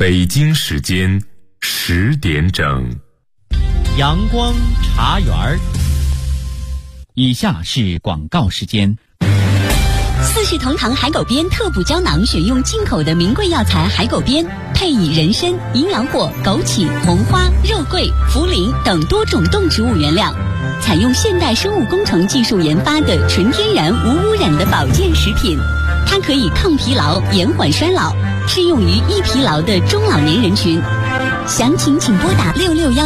北京时间10点整， 阳光茶园。以下是广告时间。 四世同堂海狗鞭特补胶囊选用进口的名贵药材海狗鞭，配以人参、阴阳果、枸杞、红花、肉桂、茯苓等多种动植物原料，采用现代生物工程技术研发的纯天然无污染的保健食品。它可以抗疲劳、延缓衰老，适用于易疲劳的中老年人群。详情请拨打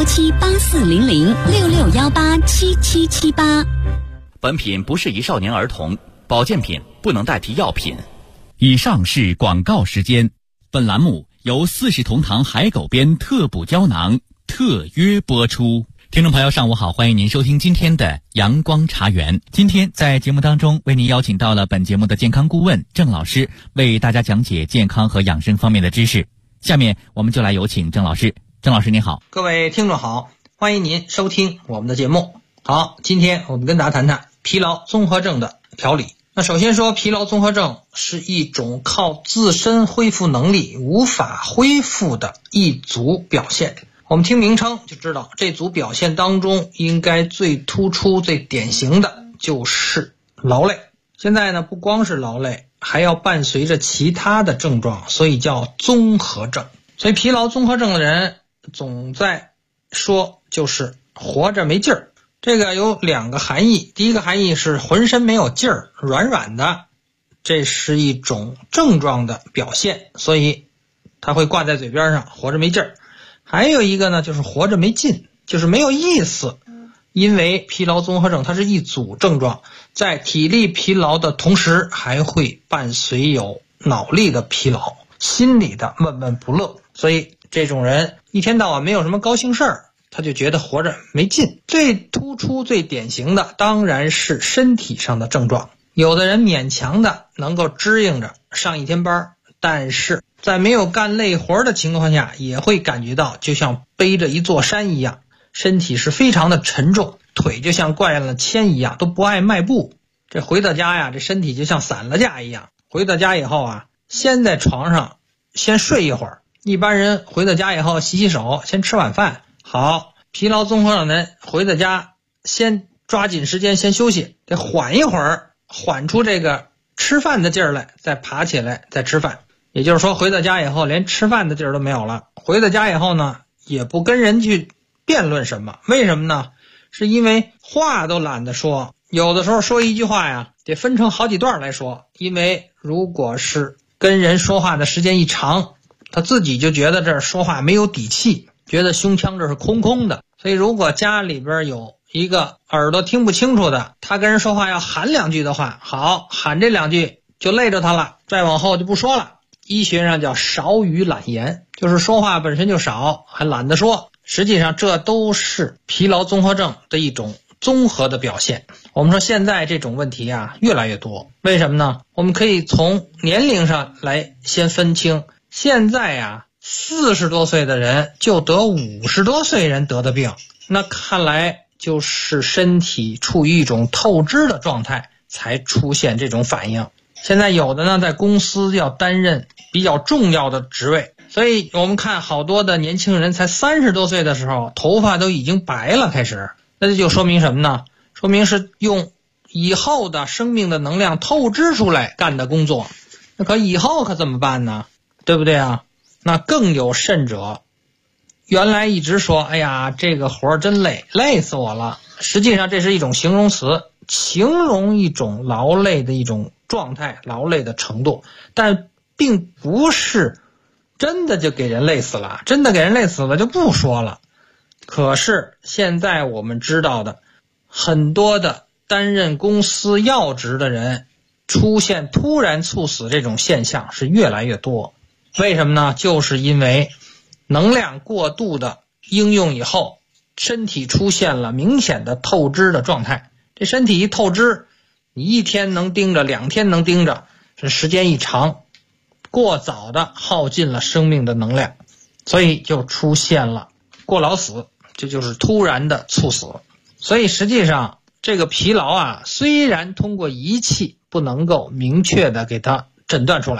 6617840066187778。 本品不适宜少年儿童，保健品不能代替药品。以上是广告时间。本栏目由四世同堂海狗鞭特补胶囊特约播出。听众朋友上午好，欢迎您收听今天的阳光茶园。今天在节目当中为您邀请到了本节目的健康顾问郑老师，为大家讲解健康和养生方面的知识。下面我们就来有请郑老师。郑老师您好。 各位听众好，欢迎您收听我们的节目。好，今天我们跟大家谈谈疲劳综合症的调理。那首先说，疲劳综合症是一种靠自身恢复能力无法恢复的一组表现。我们听名称就知道，这组表现当中应该最突出最典型的就是劳累。现在呢，不光是劳累，还要伴随着其他的症状，所以叫综合症。所以疲劳综合症的人总在说就是活着没劲儿。这个有两个含义，第一个含义是浑身没有劲儿，软软的，这是一种症状的表现，所以它会挂在嘴边上，活着没劲儿。还有一个呢，就是活着没劲，就是没有意思。因为疲劳综合症它是一组症状，在体力疲劳的同时，还会伴随有脑力的疲劳，心理的闷闷不乐，所以这种人一天到晚没有什么高兴事儿，他就觉得活着没劲。最突出最典型的当然是身体上的症状，有的人勉强的能够支应着上一天班，但是在没有干累活的情况下，也会感觉到就像背着一座山一样，身体是非常的沉重，腿就像灌了铅一样，都不爱迈步。这回到家呀，这身体就像散了架一样，回到家以后啊，先在床上先睡一会儿。一般人回到家以后洗洗手，先吃晚饭。好，疲劳综合症人回到家先抓紧时间先休息，得缓一会儿，缓出这个吃饭的劲儿来，再爬起来再吃饭。也就是说，回到家以后连吃饭的劲儿都没有了。回到家以后呢，也不跟人去辩论什么。为什么呢？是因为话都懒得说，有的时候说一句话呀，得分成好几段来说。因为如果是跟人说话的时间一长，他自己就觉得这说话没有底气，觉得胸腔这是空空的。所以如果家里边有一个耳朵听不清楚的，他跟人说话要喊两句的话，好，喊这两句就累着他了，再往后就不说了。医学上叫少语懒言，就是说话本身就少，还懒得说。实际上这都是疲劳综合症的一种综合的表现。我们说现在这种问题啊越来越多，为什么呢？我们可以从年龄上来先分清，现在啊40多岁的人就得50多岁人得的病，那看来就是身体处于一种透支的状态才出现这种反应。现在有的呢在公司要担任比较重要的职位，所以我们看好多的年轻人才30多岁的时候头发都已经白了开始，那这就说明什么呢？说明是用以后的生命的能量透支出来干的工作。那可以后可怎么办呢？对不对啊？那更有甚者，原来一直说哎呀这个活真累，累死我了，实际上这是一种形容词，形容一种劳累的一种状态，劳累的程度，但并不是真的就给人累死了，真的给人累死了就不说了。可是现在我们知道的很多的担任公司要职的人出现突然猝死这种现象是越来越多。为什么呢？就是因为能量过度的应用以后，身体出现了明显的透支的状态。这身体一透支，你一天能盯着，2天能盯着，这时间一长，过早的耗尽了生命的能量，所以就出现了过劳死，这就是突然的猝死。所以实际上这个疲劳啊，虽然通过仪器不能够明确的给它诊断出来，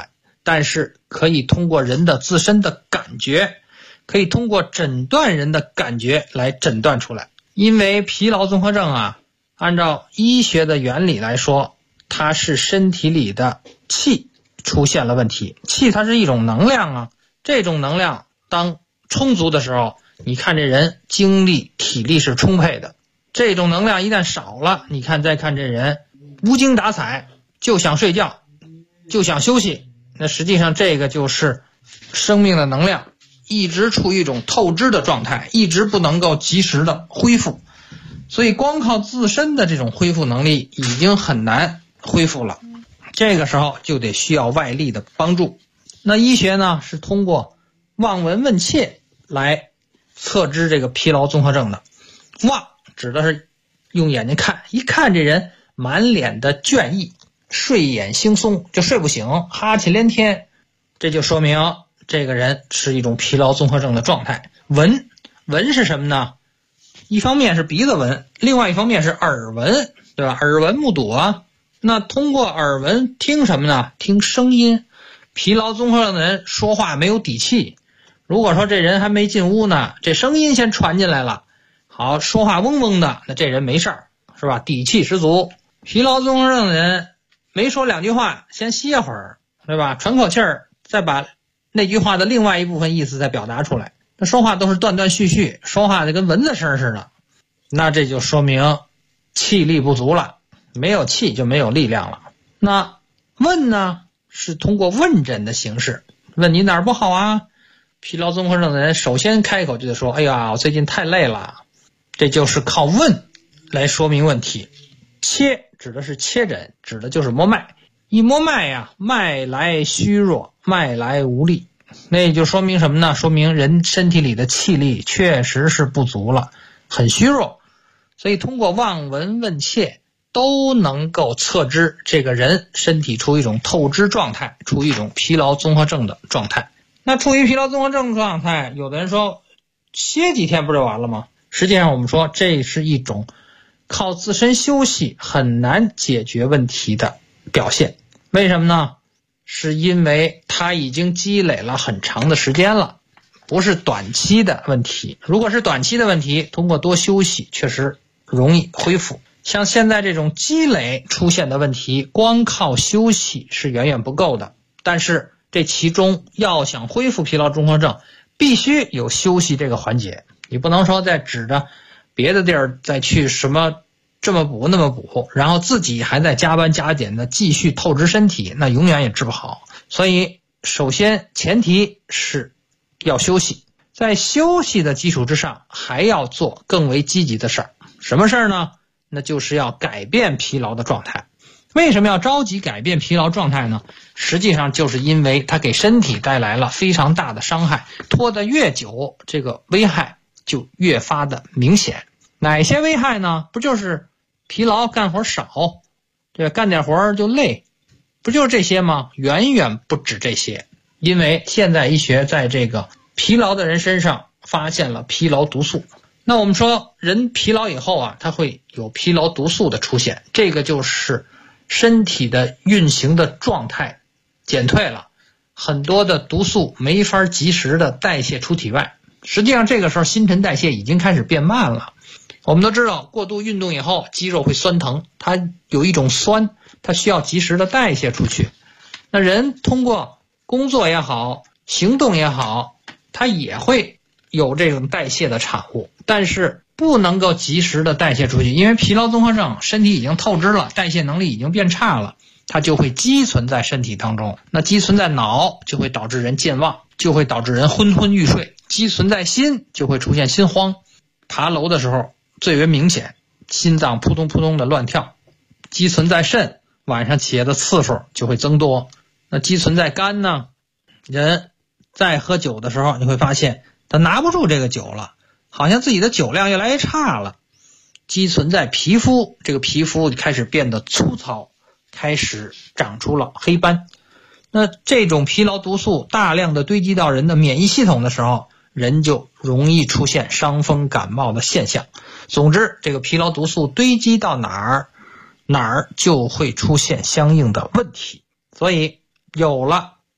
但是可以通过人的自身的感觉，可以通过诊断人的感觉来诊断出来。因为疲劳综合症啊，按照医学的原理来说，它是身体里的气出现了问题。气它是一种能量啊，这种能量当充足的时候，你看这人精力体力是充沛的，这种能量一旦少了，你看再看这人无精打采，就想睡觉，就想休息，那实际上这个就是生命的能量一直处于一种透支的状态，一直不能够及时的恢复。所以光靠自身的这种恢复能力已经很难恢复了，这个时候就得需要外力的帮助。那医学呢是通过望闻问切来测知这个疲劳综合症的。望指的是用眼睛看，一看这人满脸的倦意，睡眼惺忪，就睡不醒，哈气连天，这就说明这个人是一种疲劳综合症的状态。闻是什么呢？一方面是鼻子闻，另外一方面是耳闻，对吧？耳闻目睹啊。那通过耳闻听什么呢？听声音。疲劳综合症的人说话没有底气，如果说这人还没进屋呢，这声音先传进来了，好，说话嗡嗡的，那这人没事儿，是吧？底气十足。疲劳综合症的人没说两句话，先歇会儿，对吧？喘口气儿，再把那句话的另外一部分意思再表达出来。那说话都是断断续续，说话就跟蚊子声似的，那这就说明气力不足了，没有气就没有力量了。那问呢，是通过问诊的形式，问你哪儿不好啊？疲劳综合症的人首先开口就得说，哎呀，我最近太累了，这就是靠问来说明问题。切指的是切诊，指的就是摸脉。一摸脉呀，脉来虚弱，脉来无力，那也就说明什么呢？说明人身体里的气力确实是不足了，很虚弱。所以通过望闻问切都能够测知这个人身体处于一种透支状态，处于一种疲劳综合症的状态。那处于疲劳综合症状态，有的人说歇几天不就完了吗？实际上我们说这是一种靠自身休息很难解决问题的表现。为什么呢？是因为它已经积累了很长的时间了，不是短期的问题。如果是短期的问题，通过多休息确实容易恢复。像现在这种积累出现的问题，光靠休息是远远不够的。但是这其中要想恢复疲劳综合症，必须有休息这个环节。你不能说再指着别的地儿再去什么这么补那么补，然后自己还在加班加点的继续透支身体，那永远也治不好。所以首先前提是要休息，在休息的基础之上还要做更为积极的事儿。什么事儿呢？那就是要改变疲劳的状态。为什么要着急改变疲劳状态呢？实际上就是因为它给身体带来了非常大的伤害，拖得越久，这个危害就越发的明显。哪些危害呢？不就是疲劳，干活少，这干点活就累，不就是这些吗？远远不止这些。因为现代医学在这个疲劳的人身上发现了疲劳毒素。那我们说人疲劳以后啊，它会有疲劳毒素的出现，这个就是身体的运行的状态减退了，很多的毒素没法及时的代谢出体外。实际上这个时候新陈代谢已经开始变慢了。我们都知道过度运动以后肌肉会酸疼，它有一种酸，它需要及时的代谢出去。那人通过工作也好，行动也好，它也会有这种代谢的产物，但是不能够及时的代谢出去，因为疲劳综合症身体已经透支了，代谢能力已经变差了，它就会积存在身体当中。那积存在脑就会导致人健忘，就会导致人昏昏欲睡；积存在心就会出现心慌，爬楼的时候最为明显，心脏扑通扑通的乱跳；积存在肾，晚上起夜的次数就会增多。那积存在肝呢，人在喝酒的时候，你会发现他拿不住这个酒了，好像自己的酒量越来越差了。积存在皮肤，这个皮肤开始变得粗糙，开始长出了黑斑。那这种疲劳毒素大量的堆积到人的免疫系统的时候，人就容易出现伤风感冒的现象。总之，这个疲劳毒素堆积到哪儿就会出现相应的问题。所以有了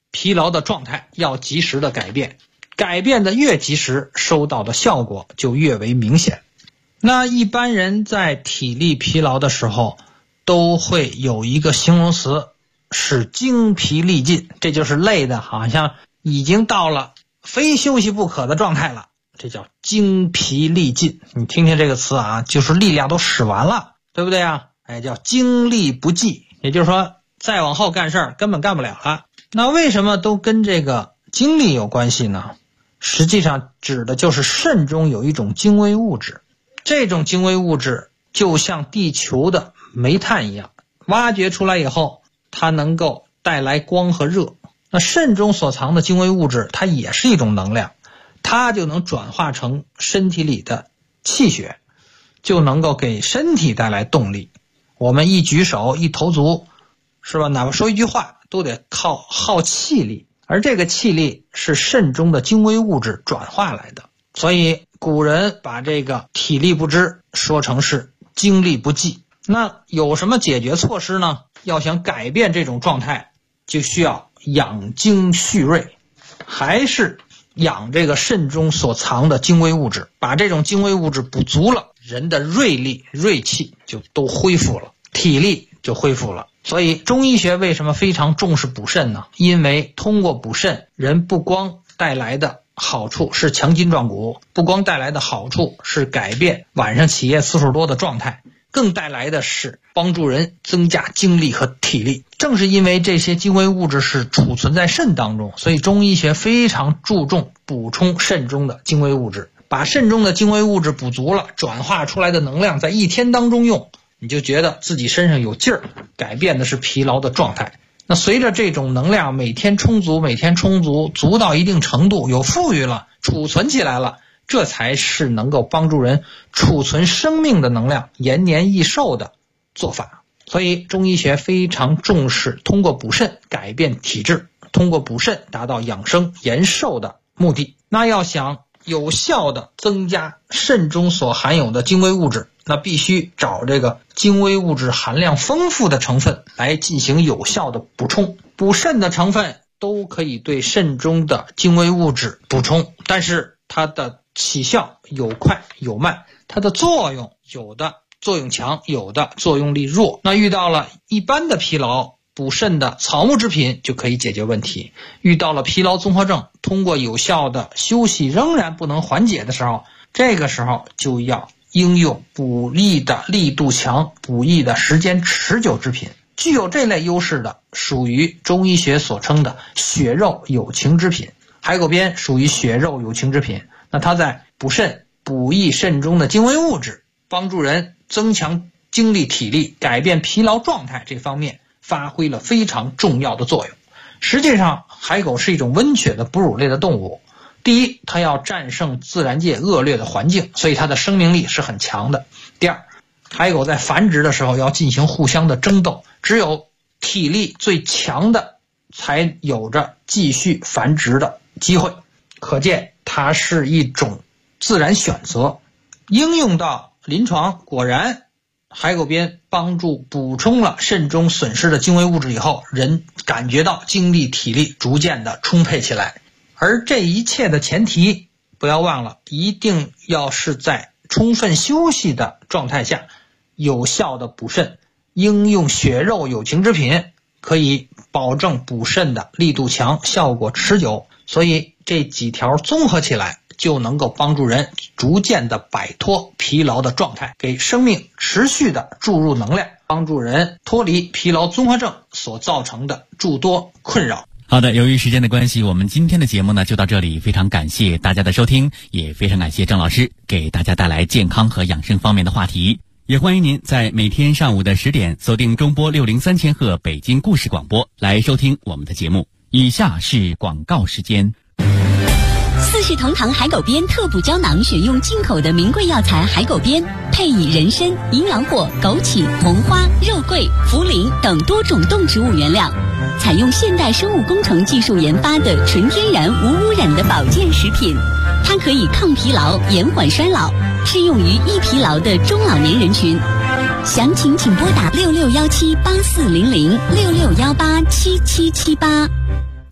疲劳的状态要及时的改变，改变的越及时，收到的效果就越为明显。那一般人在体力疲劳的时候都会有一个形容词是精疲力尽，这就是累的好像已经到了非休息不可的状态了，这叫精疲力尽。你听听这个词啊，就是力量都使完了，对不对啊？叫精力不济，也就是说再往后干事儿根本干不了了。那为什么都跟这个精力有关系呢？实际上指的就是肾中有一种精微物质，这种精微物质就像地球的煤炭一样，挖掘出来以后它能够带来光和热。那肾中所藏的精微物质它也是一种能量，它就能转化成身体里的气血，就能够给身体带来动力。我们一举手一投足，是吧？哪怕说一句话都得靠耗气力，而这个气力是肾中的精微物质转化来的。所以古人把这个体力不支说成是精力不济。那有什么解决措施呢？要想改变这种状态，就需要养精蓄锐，还是养这个肾中所藏的精微物质，把这种精微物质补足了，人的锐力锐气就都恢复了，体力就恢复了。所以中医学为什么非常重视补肾呢？因为通过补肾，人不光带来的好处是强筋壮骨，不光带来的好处是改变晚上起夜次数多的状态，更带来的是帮助人增加精力和体力。正是因为这些精微物质是储存在肾当中，所以中医学非常注重补充肾中的精微物质，把肾中的精微物质补足了，转化出来的能量在一天当中用，你就觉得自己身上有劲儿，改变的是疲劳的状态。那随着这种能量每天充足，足到一定程度，有富裕了，储存起来了，这才是能够帮助人储存生命的能量，延年益寿的做法。所以中医学非常重视通过补肾改变体质，通过补肾达到养生延寿的目的。那要想有效的增加肾中所含有的精微物质，那必须找这个精微物质含量丰富的成分来进行有效的补充。补肾的成分都可以对肾中的精微物质补充，但是它的起效有快有慢，它的作用有的作用强，有的作用力弱。那遇到了一般的疲劳，补肾的草木制品就可以解决问题。遇到了疲劳综合症，通过有效的休息仍然不能缓解的时候，这个时候就要应用补益的力度强、补益的时间持久制品。具有这类优势的属于中医学所称的血肉有情之品。海狗鞭属于血肉有情之品，那它在补肾、补益肾中的精微物质，帮助人增强精力体力，改变疲劳状态这方面发挥了非常重要的作用。实际上海狗是一种温血的哺乳类的动物，第一，它要战胜自然界恶劣的环境，所以它的生命力是很强的。第二，海狗在繁殖的时候要进行互相的争斗，只有体力最强的才有着继续繁殖的机会，可见它是一种自然选择。应用到临床，果然海狗鞭帮助补充了肾中损失的精微物质以后，人感觉到精力体力逐渐的充沛起来。而这一切的前提，不要忘了，一定要是在充分休息的状态下有效的补肾，应用血肉有情之品，可以保证补肾的力度强，效果持久。所以这几条综合起来，就能够帮助人逐渐的摆脱疲劳的状态，给生命持续的注入能量，帮助人脱离疲劳综合症所造成的诸多困扰。 好的，由于时间的关系，我们今天的节目呢就到这里，非常感谢大家的收听，也非常感谢郑老师给大家带来健康和养生方面的话题。也欢迎您在每天上午的10点锁定中波603千赫北京故事广播来收听我们的节目。以下是广告时间。 四世同堂海狗鞭特补胶囊选用进口的名贵药材海狗鞭，配以人参、银阳藿、枸杞、红花、肉桂、茯苓等多种动植物原料，采用现代生物工程技术研发的纯天然无污染的保健食品。它可以抗疲劳、延缓衰老，适用于易疲劳的中老年人群。详情请拨打66178400 66187778。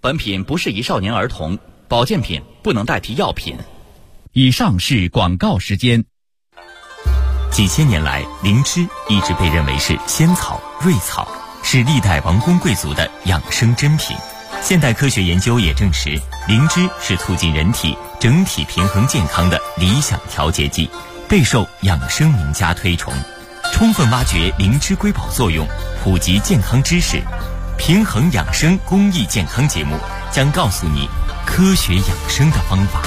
本品不适宜少年儿童，保健品不能代替药品。以上是广告时间。 几千年来，灵芝一直被认为是仙草、瑞草，是历代王公贵族的养生珍品。现代科学研究也证实，灵芝是促进人体整体平衡健康的理想调节剂，备受养生名家推崇。充分挖掘灵芝瑰宝作用，普及健康知识，平衡养生公益健康节目将告诉你科学养生的方法。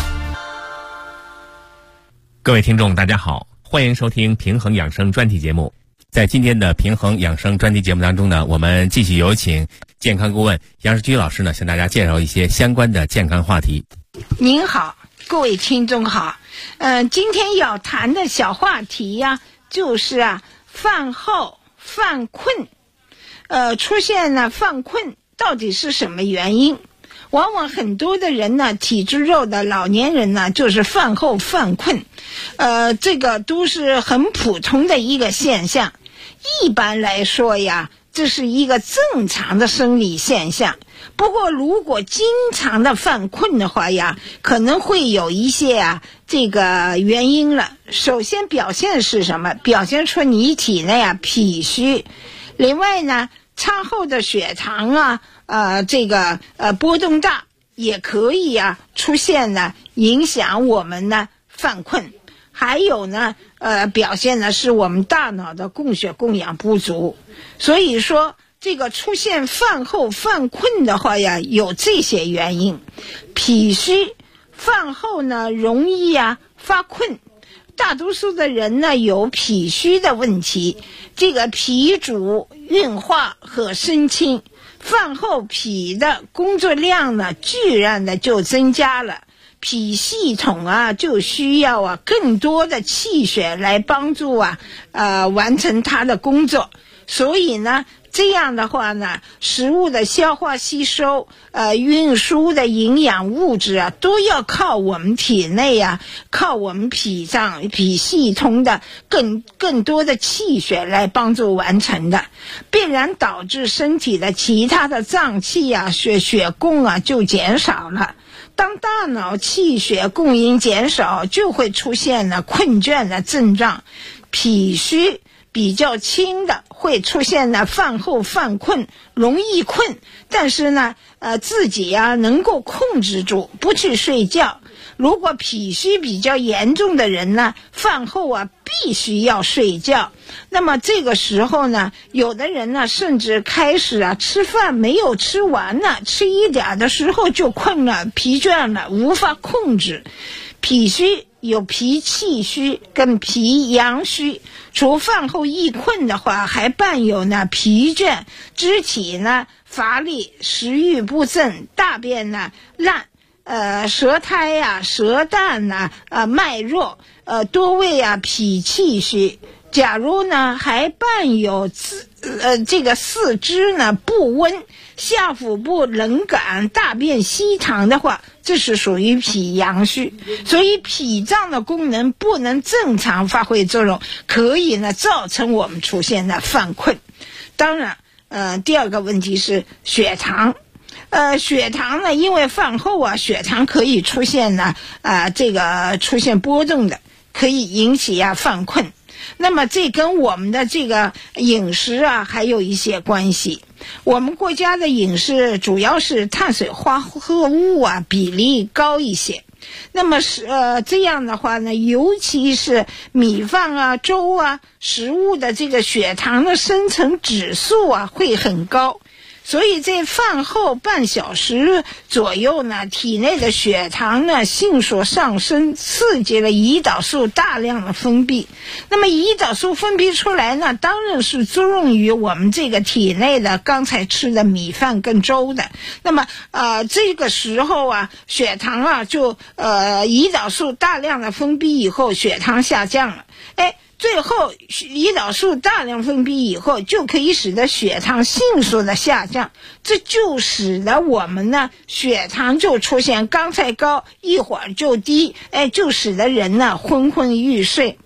各位听众大家好，欢迎收听平衡养生专题节目。在今天的平衡养生专题节目当中呢，我们继续有请健康顾问杨世居老师呢，向大家介绍一些相关的健康话题。 您好，各位听众好。今天要谈的小话题呀，就是饭后犯困。出现了犯困到底是什么原因？往往很多的人呢，体质弱的老年人呢，就是饭后犯困。这个都是很普通的一个现象。一般来说呀，这是一个正常的生理现象。不过如果经常的犯困的话呀，可能会有一些这个原因了。首先表现是什么？表现出你体内脾虚。另外呢，餐后的血糖这个波动大，也可以出现呢影响我们呢犯困。还有呢表现的是我们大脑的供血供氧不足。所以说这个出现饭后犯困的话呀，有这些原因。脾虚，饭后呢容易发困。大多数的人呢有脾虚的问题，这个脾主运化和生清，饭后脾的工作量呢居然的就增加了。脾系统就需要更多的气血来帮助完成它的工作。所以呢这样的话呢，食物的消化吸收运输的营养物质都要靠我们体内靠我们脾脏脾系统的更多的气血来帮助完成的，必然导致身体的其他的脏器血供就减少了。当大脑气血供应减少，就会出现了困倦的症状。脾虚比较轻的会出现了饭后犯困，容易困，但是呢自己能够控制住不去睡觉。如果脾虚比较严重的人呢，饭后必须要睡觉。那么这个时候呢，有的人呢甚至开始吃饭没有吃完呢，吃一点的时候就困了，疲倦了，无法控制。脾虚有脾气虚跟脾阳虚，除饭后易困的话，还伴有呢疲倦、肢体呢乏力、食欲不振、大便呢烂、舌苔舌淡脉弱，多为脾气虚。假如呢还伴有这个四肢呢不温、下腹部冷感、大便稀溏的话，这是属于脾阳虚。所以脾脏的功能不能正常发挥作用，可以呢造成我们出现的犯困。当然第二个问题是血糖。血糖呢，因为饭后血糖可以出现呢这个出现波动的，可以引起犯困。那么这跟我们的这个饮食还有一些关系。我们国家的饮食主要是碳水化合物比例高一些。那么这样的话呢，尤其是米饭粥食物的这个血糖的生成指数会很高。所以在饭后半小时左右呢，体内的血糖呢迅速上升，刺激了胰岛素大量的分泌。那么胰岛素分泌出来呢，当然是作用于我们这个体内的刚才吃的米饭跟粥的。那么这个时候血糖就胰岛素大量的分泌以后，血糖下降了。最后胰岛素大量分泌以后，就可以使得血糖迅速的下降，这就使得我们呢血糖就出现刚才高一会儿就低，就使得人呢昏昏欲睡。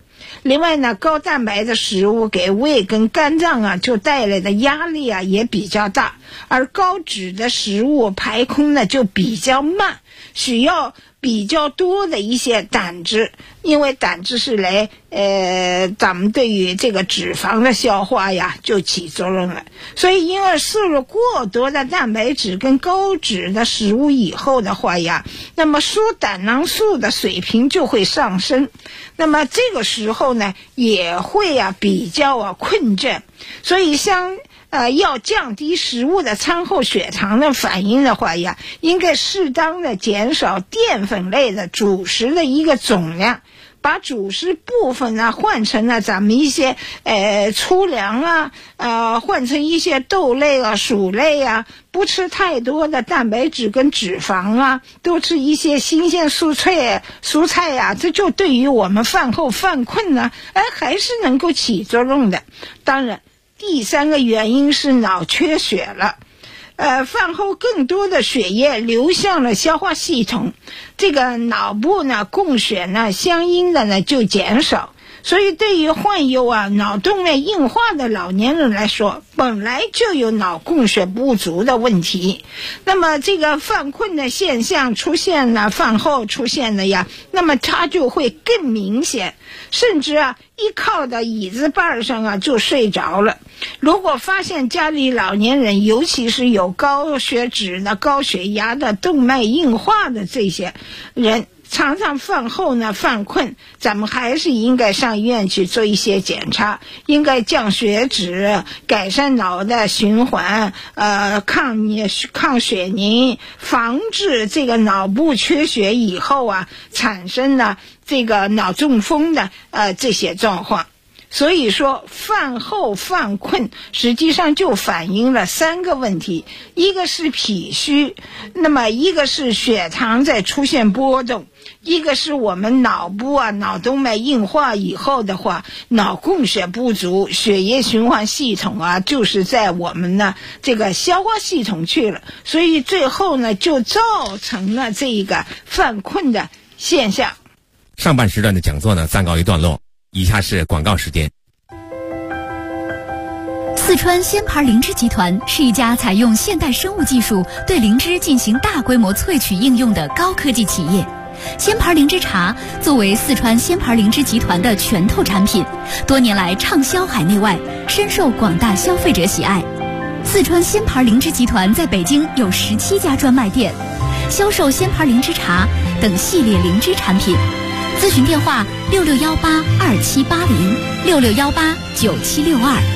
另外呢，高蛋白的食物给胃跟肝脏啊就带来的压力啊也比较大，而高脂的食物排空呢就比较慢，需要比较多的一些胆汁，因为胆汁是来咱们对于这个脂肪的消化呀就起作用了。所以婴儿摄入过多的蛋白质跟高脂的食物以后的话呀，那么输胆囊素的水平就会上升，那么这个时候呢也会比较困倦。所以要降低食物的餐后血糖的反应的话呀，应该适当的减少淀粉类的主食的一个总量，把主食部分呢换成了咱们一些粗粮换成一些豆类薯类不吃太多的蛋白质跟脂肪多吃一些新鲜蔬菜这就对于我们饭后犯困呢还是能够起作用的。当然第三个原因是脑缺血了，饭后更多的血液流向了消化系统，这个脑部呢供血呢相应的呢就减少，所以对于患有脑动脉硬化的老年人来说，本来就有脑供血不足的问题，那么这个犯困的现象出现了，饭后出现了呀，那么它就会更明显，甚至一靠到椅子把上就睡着了。如果发现家里老年人，尤其是有高血脂的、高血压的、动脉硬化的这些人，常常饭后呢犯困，咱们还是应该上医院去做一些检查，应该降血脂，改善脑的循环，抗血凝，防治这个脑部缺血以后产生了这个脑中风的这些状况。所以说饭后犯困实际上就反映了3个问题，一个是脾虚，那么一个是血糖在出现波动，一个是我们脑部脑动脉硬化以后的话，脑供血不足，血液循环系统就是在我们呢这个消化系统去了，所以最后呢就造成了这个犯困的现象。 上半时段的讲座呢暂告一段落，以下是广告时间。 四川鲜牌灵芝集团是一家采用现代生物技术对灵芝进行大规模萃取应用的高科技企业。鲜牌灵芝茶作为四川鲜牌灵芝集团的拳头产品，多年来畅销海内外，深受广大消费者喜爱。四川鲜牌灵芝集团在北京有17家专卖店，销售鲜牌灵芝茶等系列灵芝产品。咨询电话66182780，66189762。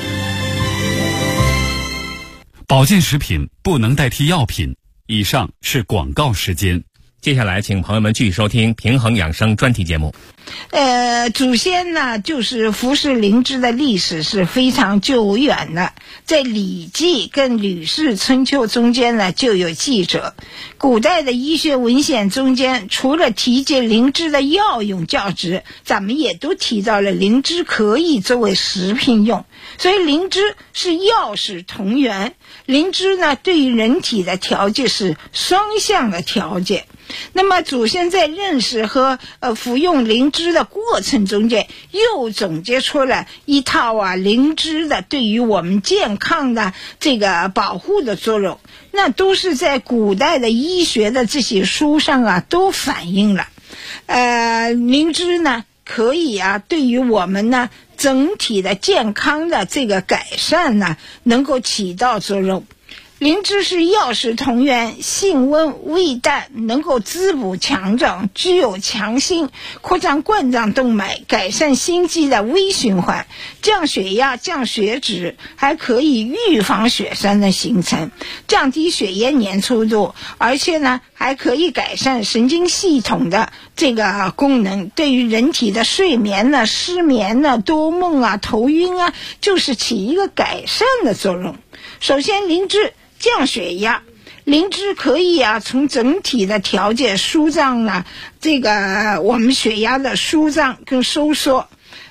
保健食品不能代替药品。以上是广告时间。 接下来请朋友们继续收听平衡养生专题节目。 祖先呢就是服食灵芝的历史是非常久远的，在《礼记》跟《吕氏春秋》中间呢就有记载。古代的医学文献中间，除了提及灵芝的药用价值，咱们也都提到了灵芝可以作为食品用，所以灵芝是药食同源。灵芝呢对于人体的调节是双向的调节。那么祖先在认识和服用灵芝的过程中间，又总结出了一套灵芝的对于我们健康的这个保护的作用，那都是在古代的医学的这些书上都反映了。灵芝呢可以对于我们呢整体的健康的这个改善呢能够起到作用。灵芝是药食同源，性温味淡，能够滋补强壮，具有强心、扩张冠状动脉、改善心肌的微循环，降血压、降血脂，还可以预防血栓的形成，降低血液粘稠度，而且呢还可以改善神经系统的这个功能，对于人体的睡眠呢、失眠呢、多梦头晕就是起一个改善的作用。首先灵芝降血压，灵芝可以从整体的调节舒张这个我们血压的舒张跟收缩。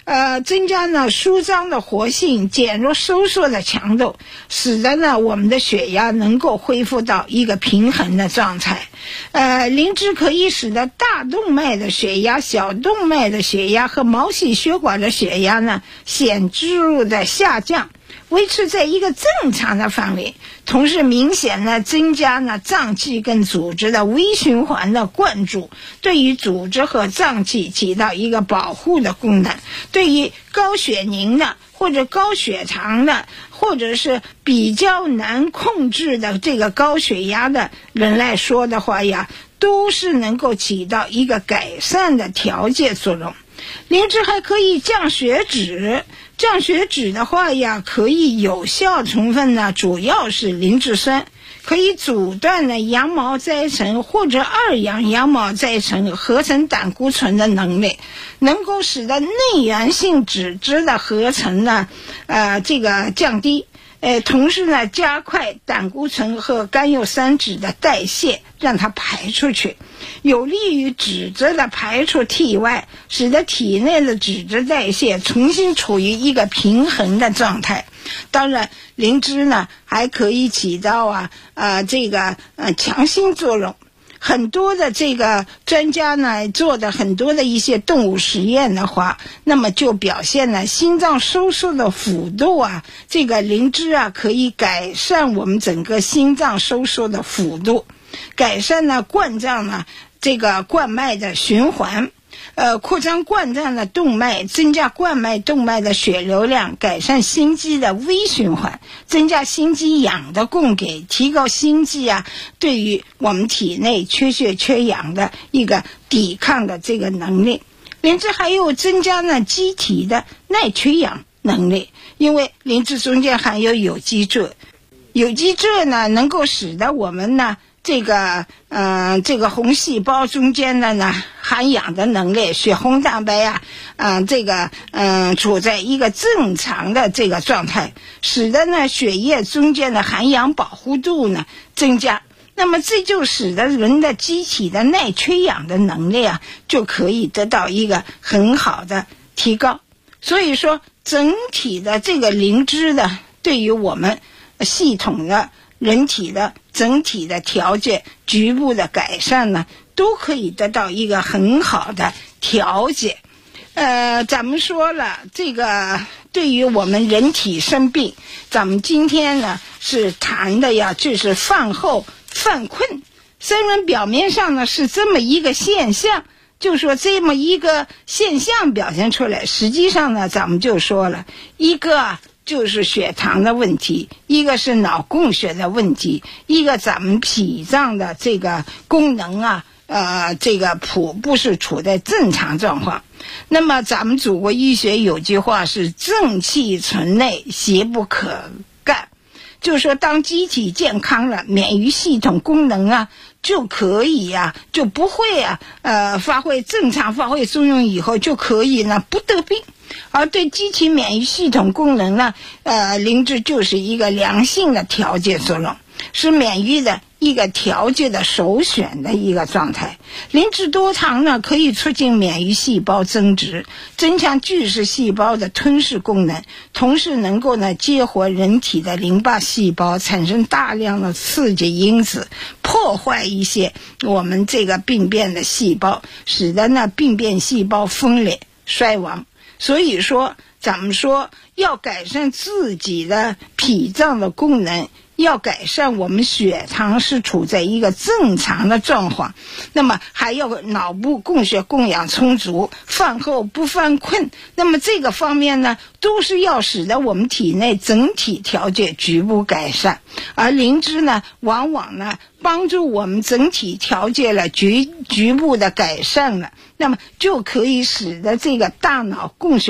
增加呢舒张的活性，减弱收缩的强度，使得呢我们的血压能够恢复到一个平衡的状态。灵芝可以使得大动脉的血压、小动脉的血压和毛细血管的血压呢显著的下降，维持在一个正常的范围，同时明显呢增加呢脏器跟组织的微循环的灌注，对于组织和脏器起到一个保护的功能。对于高血凝的或者高血糖的或者是比较难控制的这个高血压的人来说的话呀，都是能够起到一个改善的调节作用。灵芝还可以降血脂，降血脂的话呀，可以有效成分呢主要是灵芝酸，可以阻断呢羊毛甾醇或者二氧羊毛甾醇合成胆固醇的能力，能够使得内源性脂质的合成呢这个降低，同时呢加快胆固醇和甘油三酯的代谢，让它排出去，有利于脂质的排出体外，使得体内的脂质代谢重新处于一个平衡的状态。当然灵芝呢还可以起到这个强心作用。很多的这个专家呢做的很多的一些动物实验的话，那么就表现了心脏收缩的幅度这个灵芝可以改善我们整个心脏收缩的幅度，改善呢冠状呢这个冠脉的循环，扩张冠状的动脉，增加冠脉动脉的血流量，改善心肌的微循环，增加心肌氧的供给，提高心肌对于我们体内缺血缺氧的一个抵抗的这个能力。灵芝还有增加呢机体的耐缺氧能力，因为灵芝中间含有有机质，有机质呢能够使得我们呢这个红细胞中间的呢含氧的能力，血红蛋白处在一个正常的这个状态，使得呢血液中间的含氧保护度呢增加，那么这就使得人的机体的耐缺氧的能力就可以得到一个很好的提高。所以说整体的这个灵芝的对于我们系统的人体的整体的调节、局部的改善呢，都可以得到一个很好的调节。咱们说了，这个对于我们人体生病，咱们今天呢是谈的就是饭后犯困。虽然表面上呢是这么一个现象，就说这么一个现象表现出来，实际上呢咱们就说了，一个就是血糖的问题，一个是脑供血的问题，一个咱们脾脏的这个功能这个不是处在正常状况。那么咱们祖国医学有句话是正气存内，邪不可干，就是说当机体健康了，免疫系统功能就可以就不会正常发挥作用以后，就可以呢不得病。而对机体免疫系统功能呢灵芝就是一个良性的调节作用，是免疫的一个调节的首选的一个状态。灵芝多糖呢可以促进免疫细胞增殖，增强巨噬细胞的吞噬功能，同时能够呢激活人体的淋巴细胞，产生大量的刺激因子，破坏一些我们这个病变的细胞，使得呢病变细胞分裂衰亡。所以说咱们说要改善自己的脾脏的功能，要改善我们血糖是处在一个正常的状况，那么还要脑部供血供氧充足，饭后不犯困，那么这个方面呢都是要使得我们体内整体调节局部改善。而灵芝呢往往呢帮助我们整体调节了局部的改善了，那么就可以使得这个大脑供血